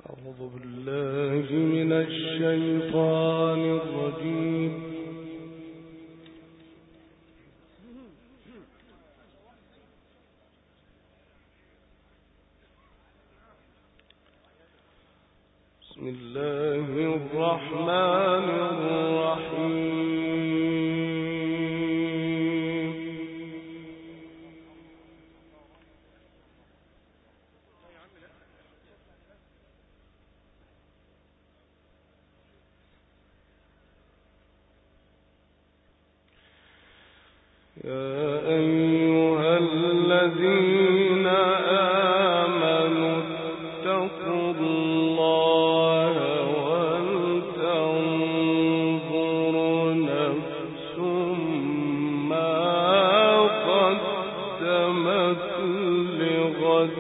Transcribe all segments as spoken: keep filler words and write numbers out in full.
أعوذ بالله من الشيطان الرجيم. بسم الله الرحمن الرحيم. يا أيها الذين آمنوا اتقوا الله ولتنظر نفس ما قدمت لغد.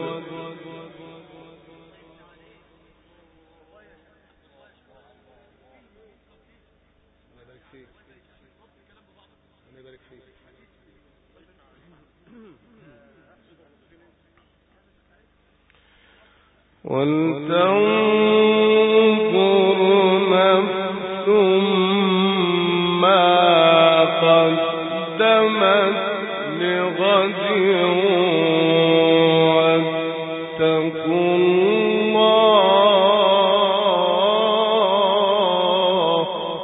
ولتنظر نفس ما قدمت لغد واتقوا الله.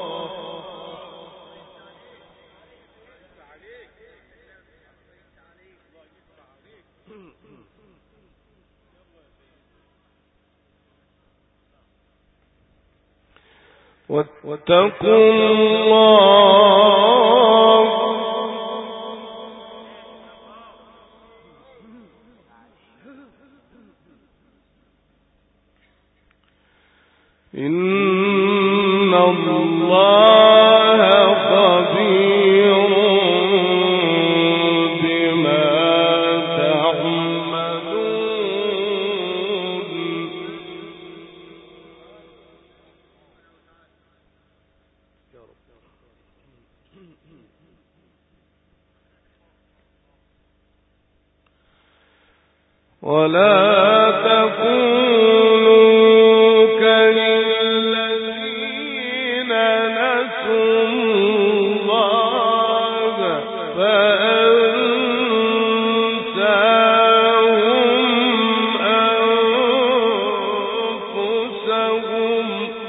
واتقوا الله إن الله خبير بما تعملون. ولا تكونوا كالذين نسوا الله فأنساهم أنفسهم.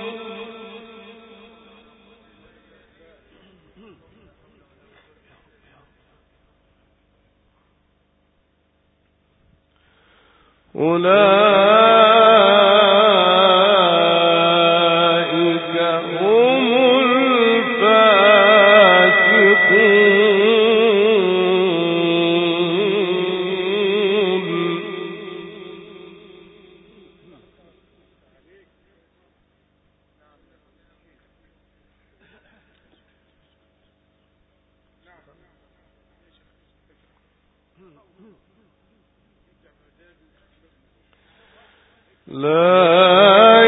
أولئك هم الفاسقون. لا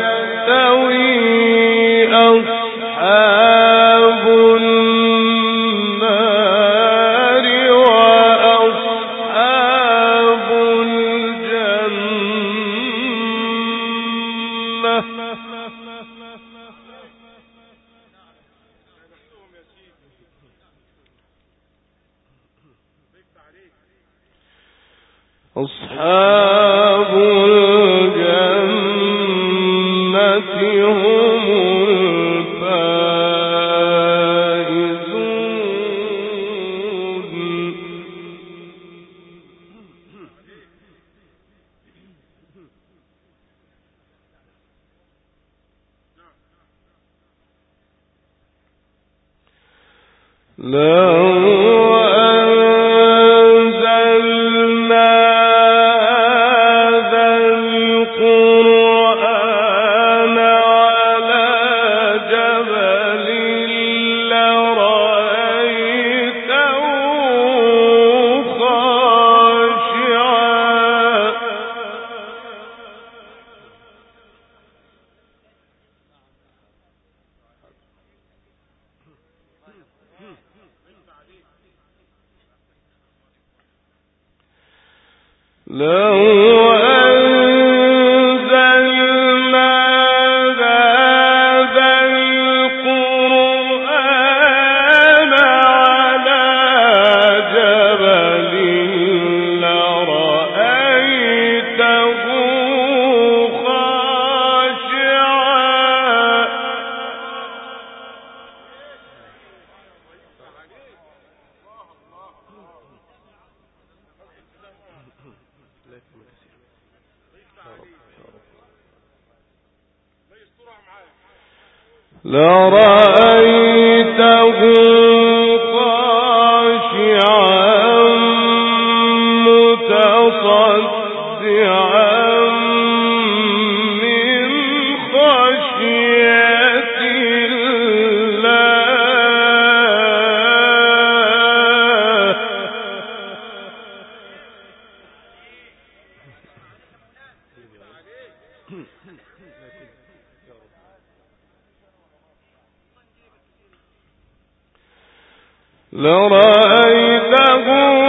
يستوي أصحاب النار وأصحاب الجنة. أصحاب الجنة هم الفائزون. لو لو أنزلنا لرأيته خاشعا متصدعا من خشية الله. لرأيته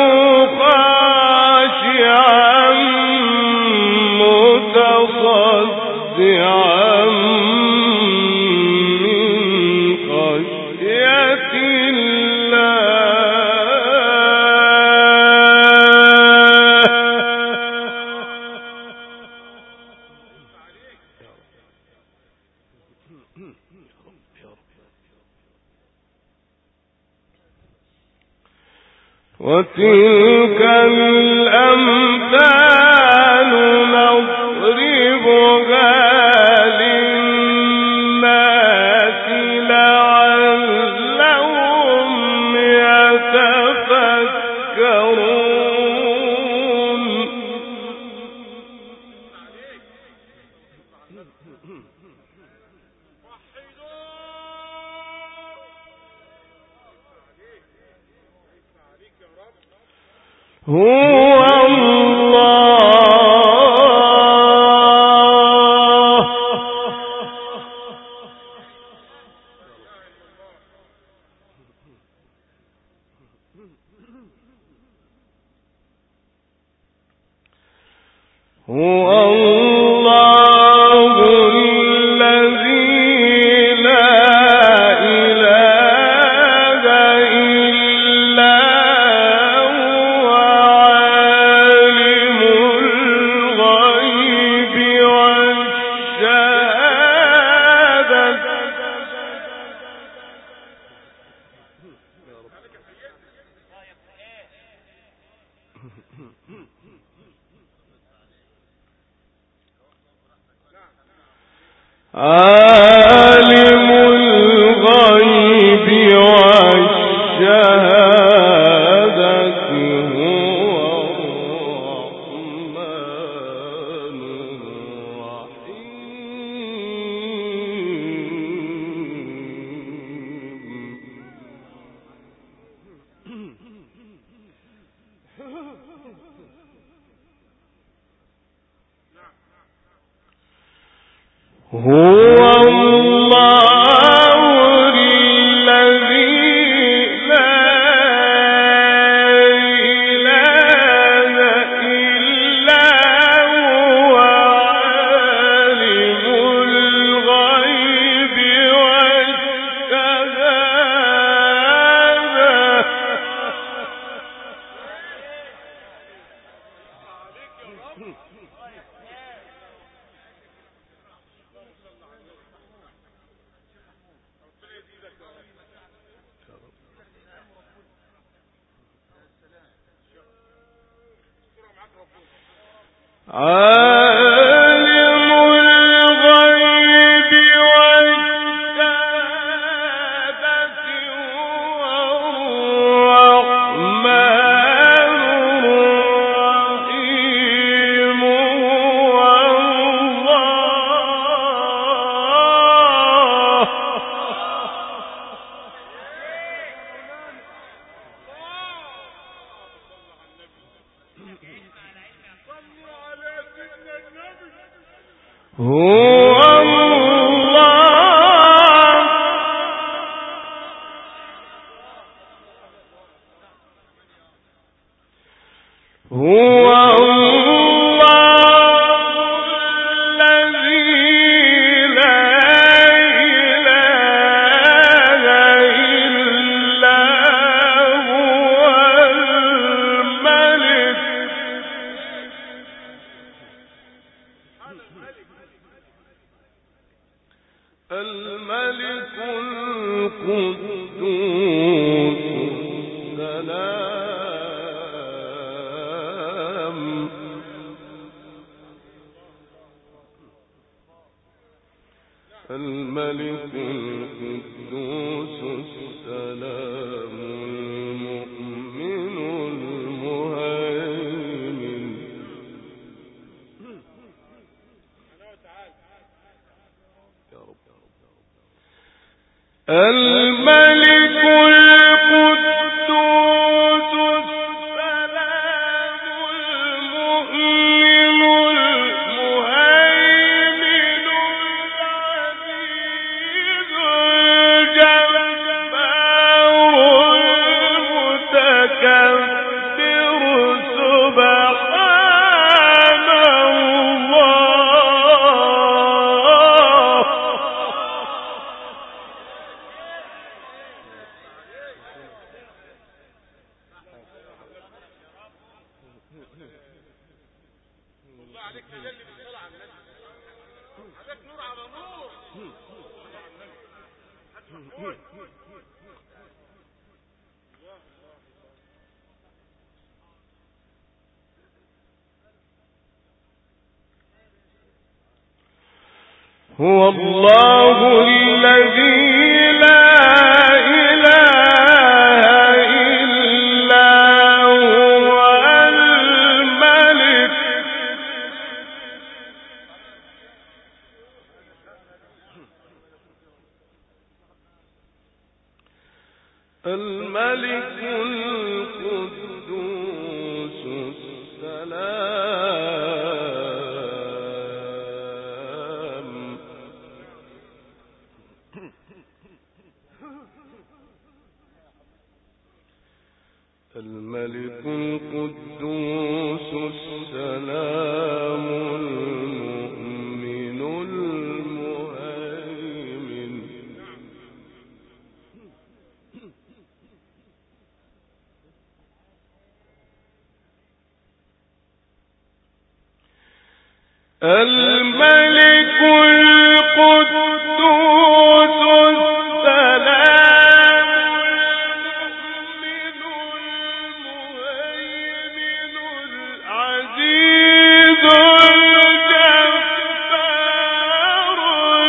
خاشعا متصدعا من خشية وتلك الأمثال نضربها للناس لعلهم يتفكرون. هو الله هو الله الذي لا إله إلا هو عالم الغيب والشهادة. عالم الغيب والشهادة هو الرحمن الرحيم. هو الله الذي لا إله إلا هو عالم الغيب والشهادة. عالم الغيب والشهادة هو الرحمن الرحيم. هو الله هو الله هو الله الذي لا إله إلا هو الملك الملك القدوس السلام الملك القدوس السلام المؤمن المهيمن الملك القدوس السلام المؤمن المهيمن العزيز الجبار المتكبر سبحان الله. هو الله الذي لا إله إلا هو الملك الملك القدوس السلام الملك القدوس السلام المؤمن المهيمن الملك القدوس السلام المؤمن المهيمن العزيز الجبار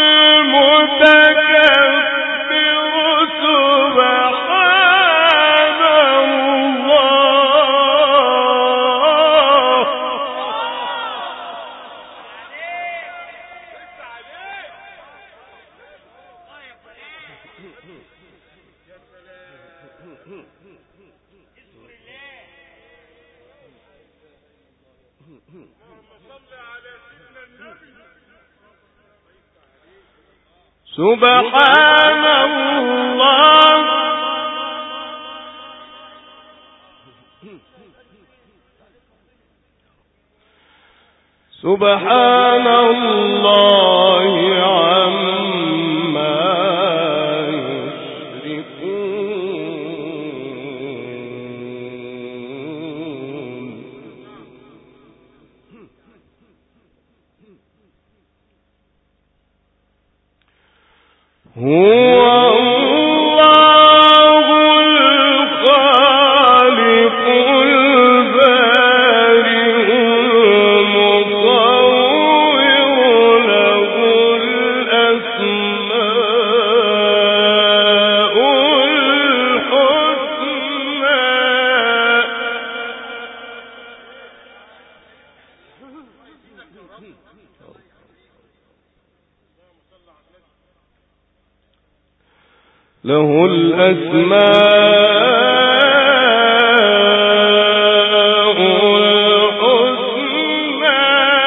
المتكبر سبحان الله. سبحان الله. سبحان الله عما يشركون. هو الله الخالق البارئ المصور له الأسماء الحسنى. له الأسماء الحسنى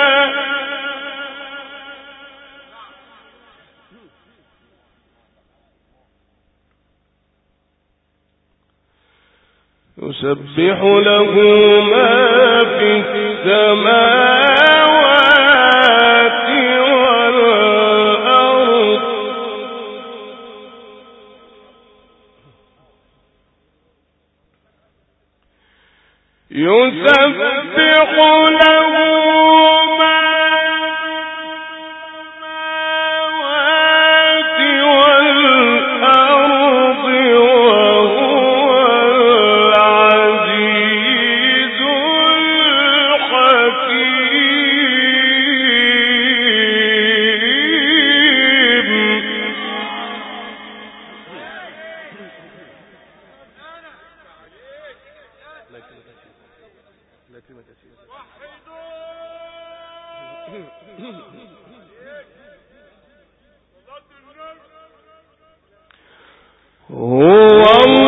يسبح له ما في السماوات والأرض يسبح له ما في السماوات والأرض وهو العزيز الحكيم. هو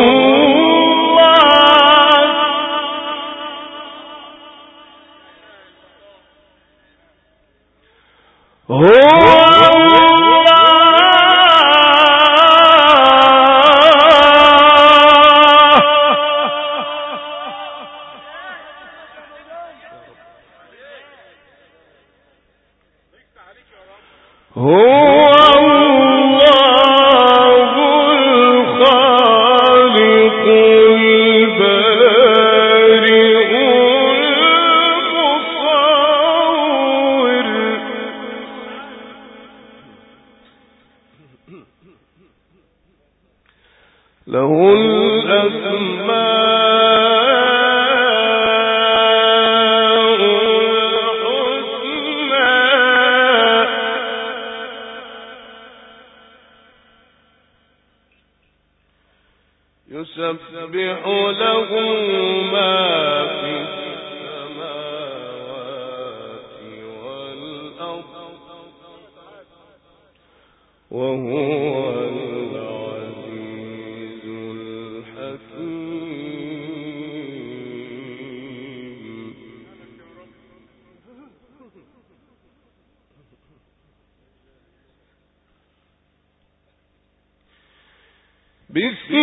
له يسبح له ما في السماوات والأرض وهو العزيز الحكيم. بسم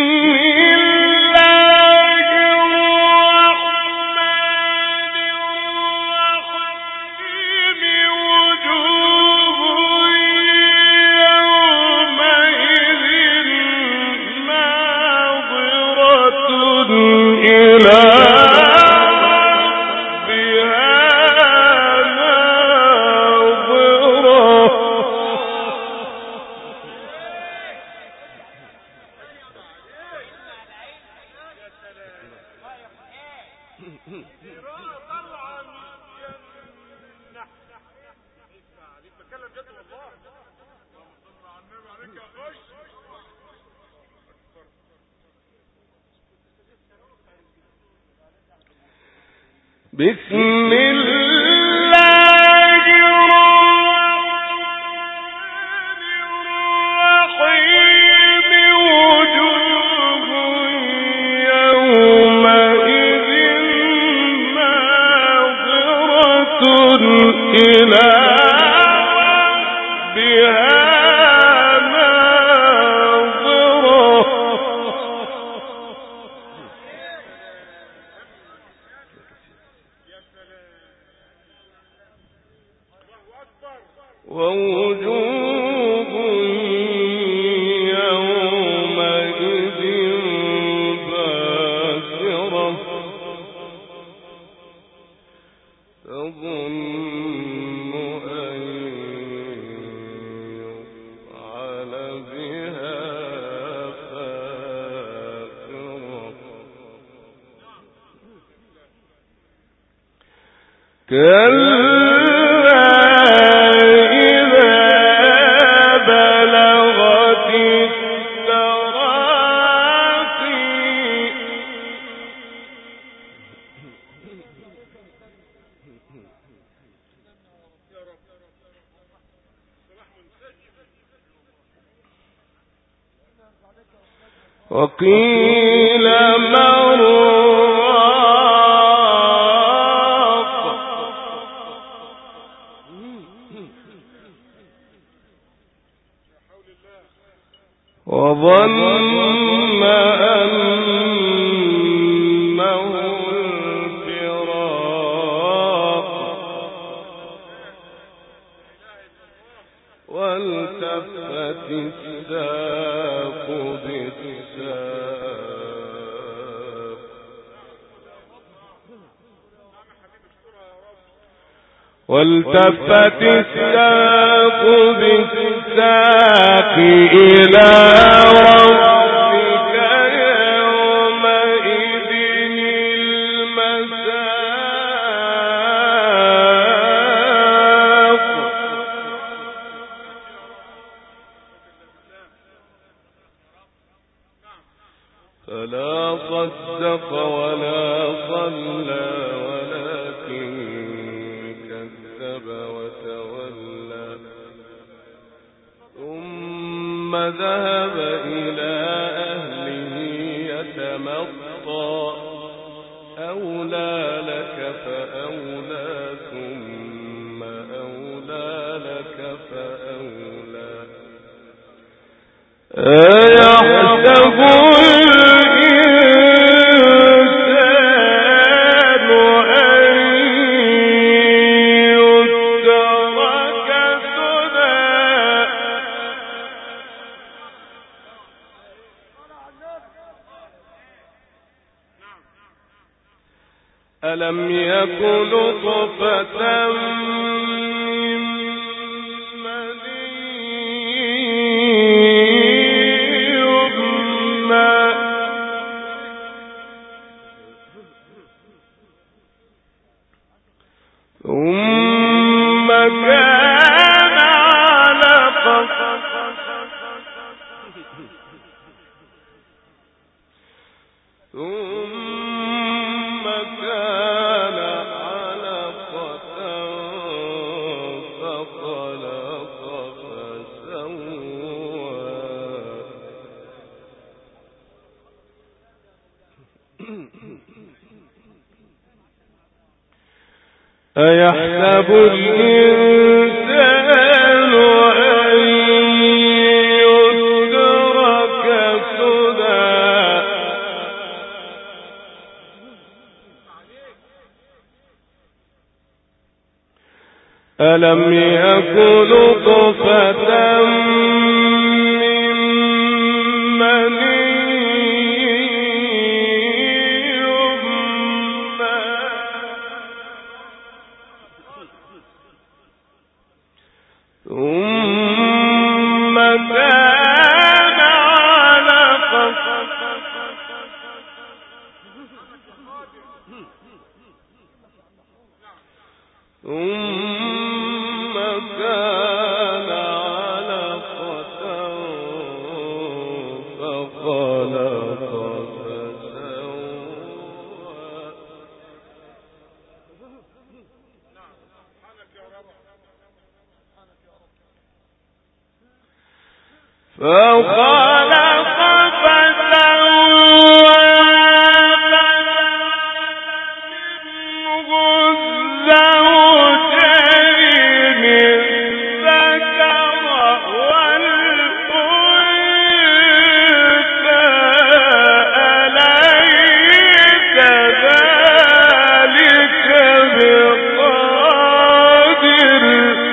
بسم الله الرحمن الرحيم وجوه يومئذ ناظرة إلى ربها ووجوه يومئذ باسرة تظن أن يفعل بها فاقرة كلا وقيل من راق وظن أنه الفراق والتفت الساق بالساق والتفت الساق بالساق إلى ربك يومئذ المساق فلا صدق ولا صلى ولكن كذب وتولى ثم ثم ذهب إلى أهله يتمطى أولى لك فأولى ثم أولى لك فأولى أيحسب ألم يكن نطفة من مني يمنى ثم كان علقة ثم كان علقة فخلق فسوى أيحسب الإنسان أن يترك سدى ألم يكن نطفة من مني يمنى ثم كان علقة ثم كان علقة فخلق فسوى فخلق فسوى الزوجين الذكر والأنثى أليس ذلك بقادر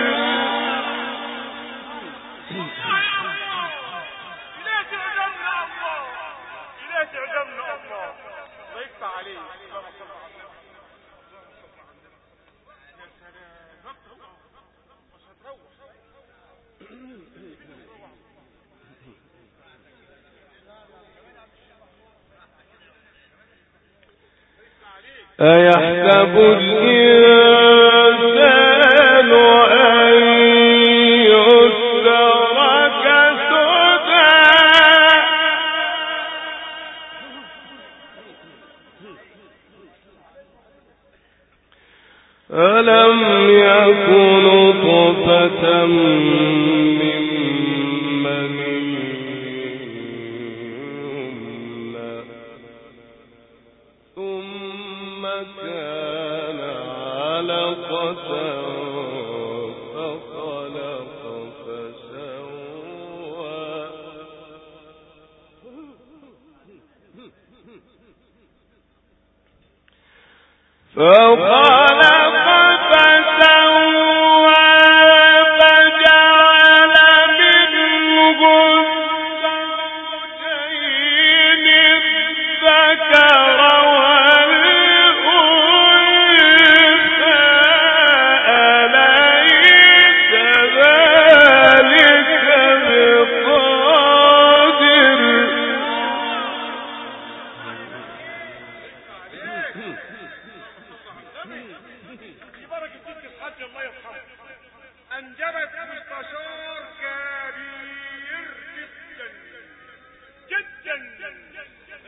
أيحسب الإنسان أن يترك سدى ألم يكن نطفة من مني يمنى ثم كان علقة فخلق فسوى فخلق فسوى فجعل منه الزوجين الذكر والأنثى أليس ذلك بقادر أنجبت مستشار كبير جدا جدا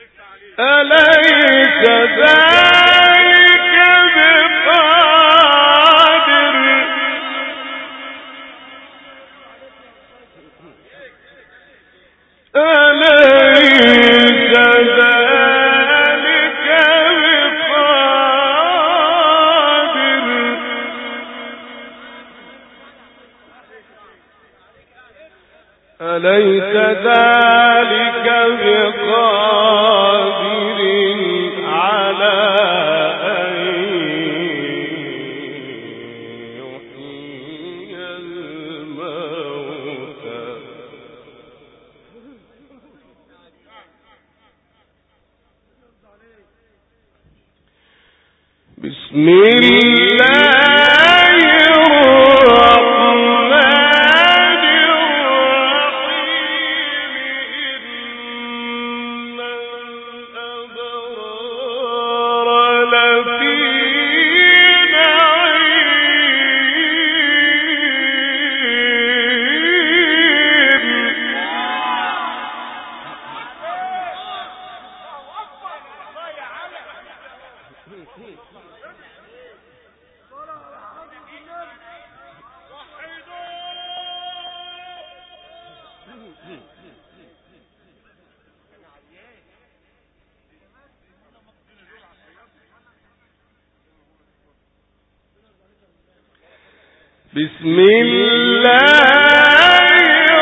أليس ذلك بقادر أليس ذلك بقادر على أن يحيي الموتى بسم الله بسم الله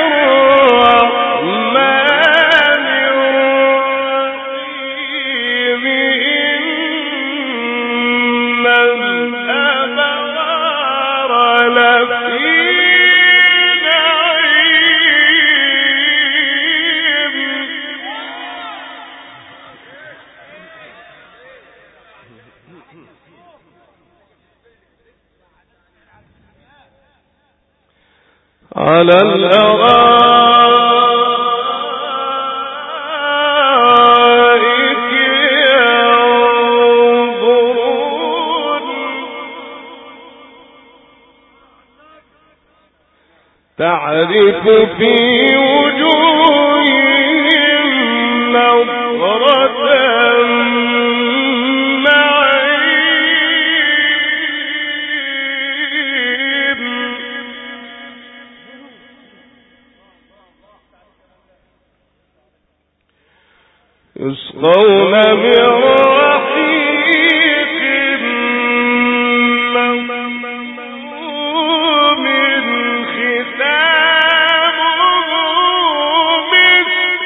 الرحمن الرحيم إن الأبرار لفي على الأرائك ينظرون تعرف في وجوههم نظرة يسقون من رحيق مختوم ختامه مسك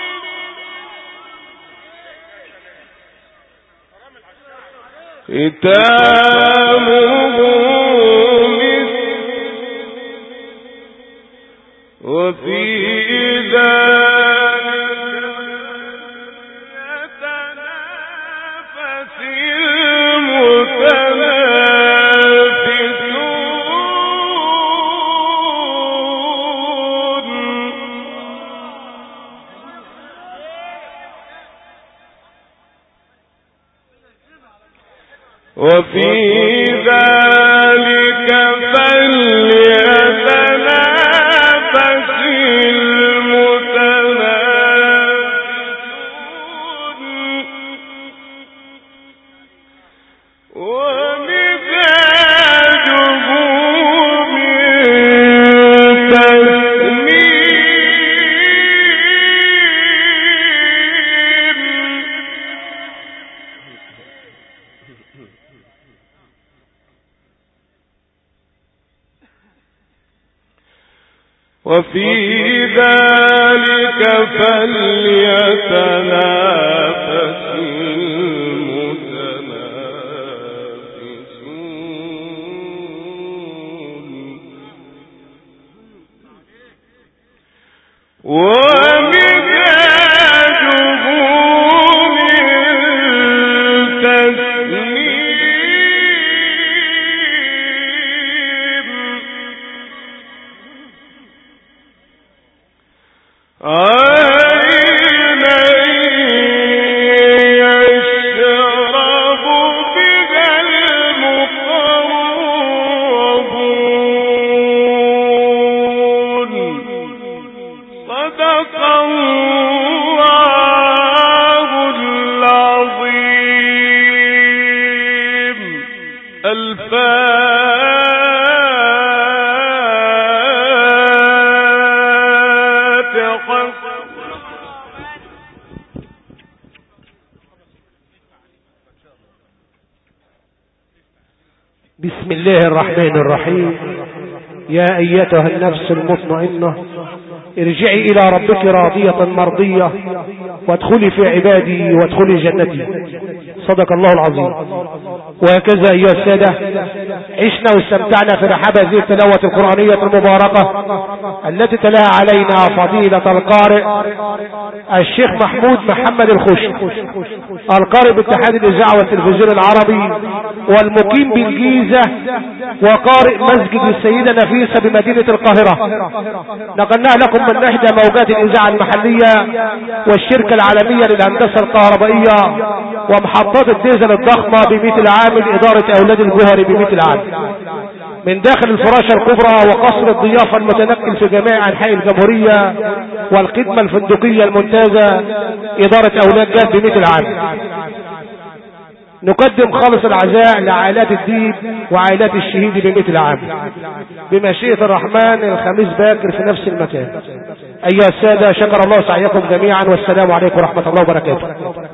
ختامه مسك وفي وفي ذلك فليتنافس المتنافسون ومزاجه من تسنيم وفي ذلك فليتنافس المتنافسون ومزاجه من تسنيم عينا يشرب بها المقربون صدق الله العظيم. الفاتحة. بسم الله الرحمن الرحيم. يا أيتها النفس المطمئنة ارجعي إلى ربك راضية مرضية وادخلي في عبادي وادخلي جنتي. صدق الله العظيم. وهكذا أيها السادة عشنا واستمتعنا في رحاب هذه التلاوة القرآنية المباركة التي تلاها علينا فضيلة القارئ الشيخ محمود محمد الخش، القارئ باتحاد الإذاعة والتلفزيون العربي والمقيم بالجيزة وقارئ مسجد السيدة نفيسة بمدينة القاهرة. نقلنا لكم من إحدى موجات الإذاعة المحلية والشركة العالمية للهندسة الكهربائية ومحطات الديزل الضخمة بمئة العامل إدارة أولاد الجوهري بمئة العامل من داخل الفراشة الكبرى وقصر الضيافة المتنقل في جميع أنحاء الجمهورية والخدمة الفندقية الممتازة إدارة أولاد جاد بمئة العامل. نقدم خالص العزاء لعائلات الديب وعائلات الشهيد بمئة العامل بمشيئة الرحمن الخميس باكر في نفس المكان. أيها السادة شكر الله سعيكم جميعا والسلام عليكم ورحمة الله وبركاته.